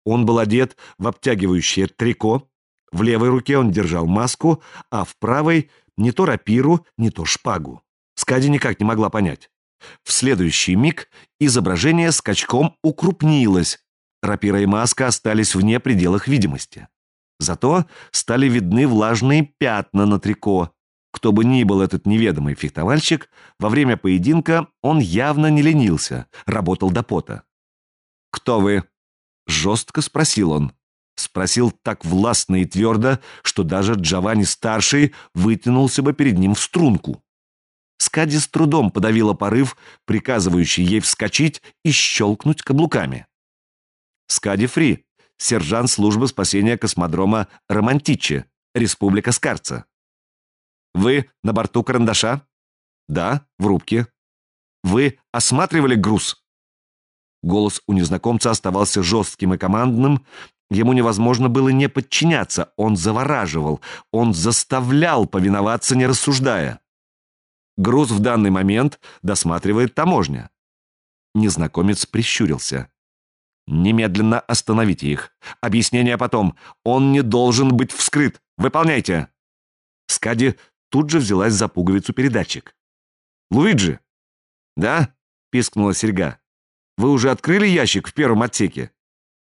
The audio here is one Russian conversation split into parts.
Он был одет в обтягивающее трико, в левой руке он держал маску, а в правой не то рапиру, не то шпагу. Скади никак не могла понять. В следующий миг изображение скачком укрупнилось. Рапира и маска остались вне пределах видимости. Зато стали видны влажные пятна на трико. Кто бы ни был этот неведомый фехтовальщик, во время поединка он явно не ленился, работал до пота. «Кто вы?» — жестко спросил он. Спросил так властно и твердо, что даже Джованни-старший вытянулся бы перед ним в струнку. Скади с трудом подавила порыв, приказывающий ей вскочить и щелкнуть каблуками. «Скади Фри, сержант службы спасения космодрома Романтичи, Республика Скарца». «Вы на борту карандаша?» «Да, в рубке». «Вы осматривали груз?» Голос у незнакомца оставался жестким и командным. Ему невозможно было не подчиняться. Он завораживал, он заставлял повиноваться, не рассуждая. Груз в данный момент досматривает таможня. Незнакомец прищурился. «Немедленно остановите их. Объяснение потом. Он не должен быть вскрыт. Выполняйте!» Скади тут же взялась за пуговицу передатчик. «Луиджи!» «Да?» — пискнула серьга. «Вы уже открыли ящик в первом отсеке?»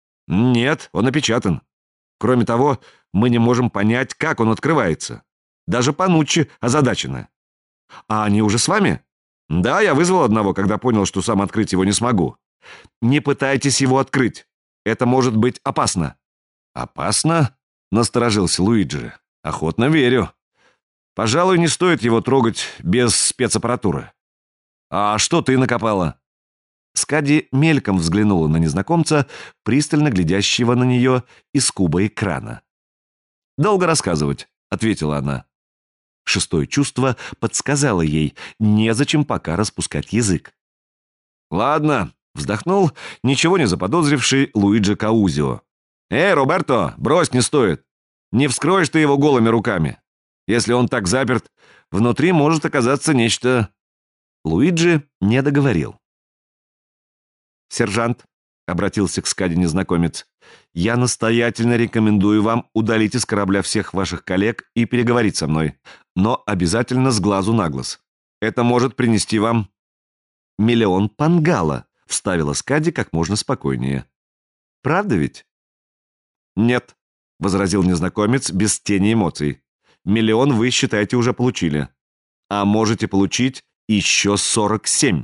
«Нет, он опечатан. Кроме того, мы не можем понять, как он открывается. Даже Пануччи озадачена». «А они уже с вами?» «Да, я вызвал одного, когда понял, что сам открыть его не смогу». «Не пытайтесь его открыть. Это может быть опасно». «Опасно?» — насторожился Луиджи. «Охотно верю. Пожалуй, не стоит его трогать без спецаппаратуры». «А что ты накопала?» Скади мельком взглянула на незнакомца, пристально глядящего на нее из куба экрана. «Долго рассказывать», — ответила она. Шестое чувство подсказало ей, незачем пока распускать язык. «Ладно», — вздохнул, ничего не заподозривший Луиджи Каузио. Роберто, брось, не стоит. Не вскроешь ты его голыми руками. Если он так заперт, внутри может оказаться нечто...» Луиджи не договорил. «Сержант», — обратился к Скади незнакомец, «я настоятельно рекомендую вам удалить из корабля всех ваших коллег и переговорить со мной, но обязательно с глазу на глаз. Это может принести вам...» «Миллион пангала», — вставила Скади как можно спокойнее. «Правда ведь?» «Нет», — возразил незнакомец без тени эмоций. «Миллион вы, считаете, уже получили. А можете получить еще 47».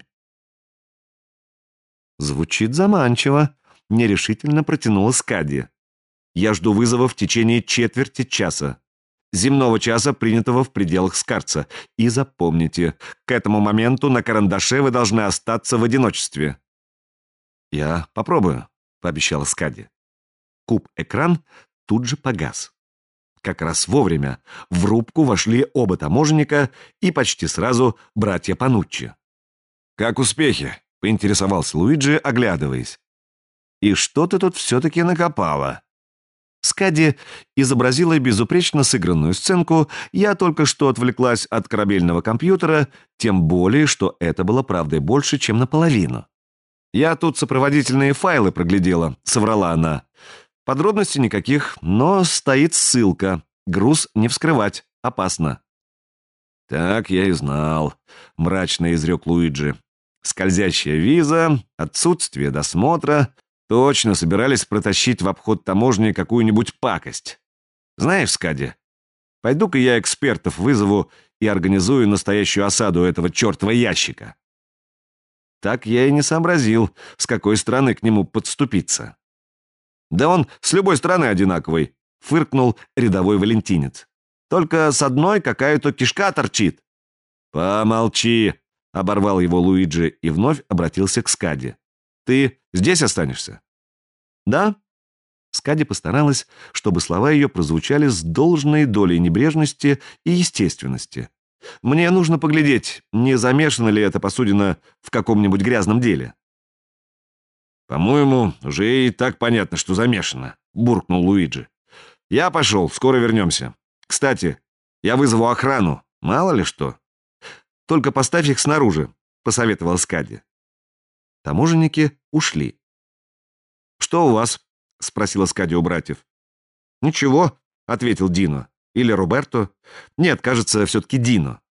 «Звучит заманчиво», — нерешительно протянула Скади. «Я жду вызова в течение четверти часа. Земного часа, принятого в пределах Скарца. И запомните, к этому моменту на карандаше вы должны остаться в одиночестве». «Я попробую», — пообещала Скади. Куб-экран тут же погас. Как раз вовремя в рубку вошли оба таможенника и почти сразу братья Пануччи. «Как успехи?» — поинтересовался Луиджи, оглядываясь. «И что ты тут все-таки накопала?» Скади изобразила безупречно сыгранную сценку. Я только что отвлеклась от корабельного компьютера, тем более, что это было правдой больше, чем наполовину. «Я тут сопроводительные файлы проглядела», — соврала она. «Подробностей никаких, но стоит ссылка. Груз не вскрывать, опасно». «Так я и знал», — мрачно изрек Луиджи. «Скользящая виза, отсутствие досмотра. Точно собирались протащить в обход таможни какую-нибудь пакость. Знаешь, Скади, пойду-ка я экспертов вызову и организую настоящую осаду этого чертова ящика». Так я и не сообразил, с какой стороны к нему подступиться. «Да он с любой стороны одинаковый», — фыркнул рядовой валентинец. «Только с одной какая-то кишка торчит». «Помолчи», — оборвал его Луиджи и вновь обратился к Скади. «Ты здесь останешься?» «Да». Скади постаралась, чтобы слова ее прозвучали с должной долей небрежности и естественности. «Мне нужно поглядеть, не замешана ли эта посудина в каком-нибудь грязном деле». «По-моему, уже и так понятно, что замешано», — буркнул Луиджи. «Я пошел, скоро вернемся. Кстати, я вызову охрану, мало ли что». «Только поставь их снаружи», — посоветовал Скади. Таможенники ушли. «Что у вас?» — спросила Скади у братьев. «Ничего», — ответил Дино. «Или Роберто? Нет, кажется, все-таки Дино.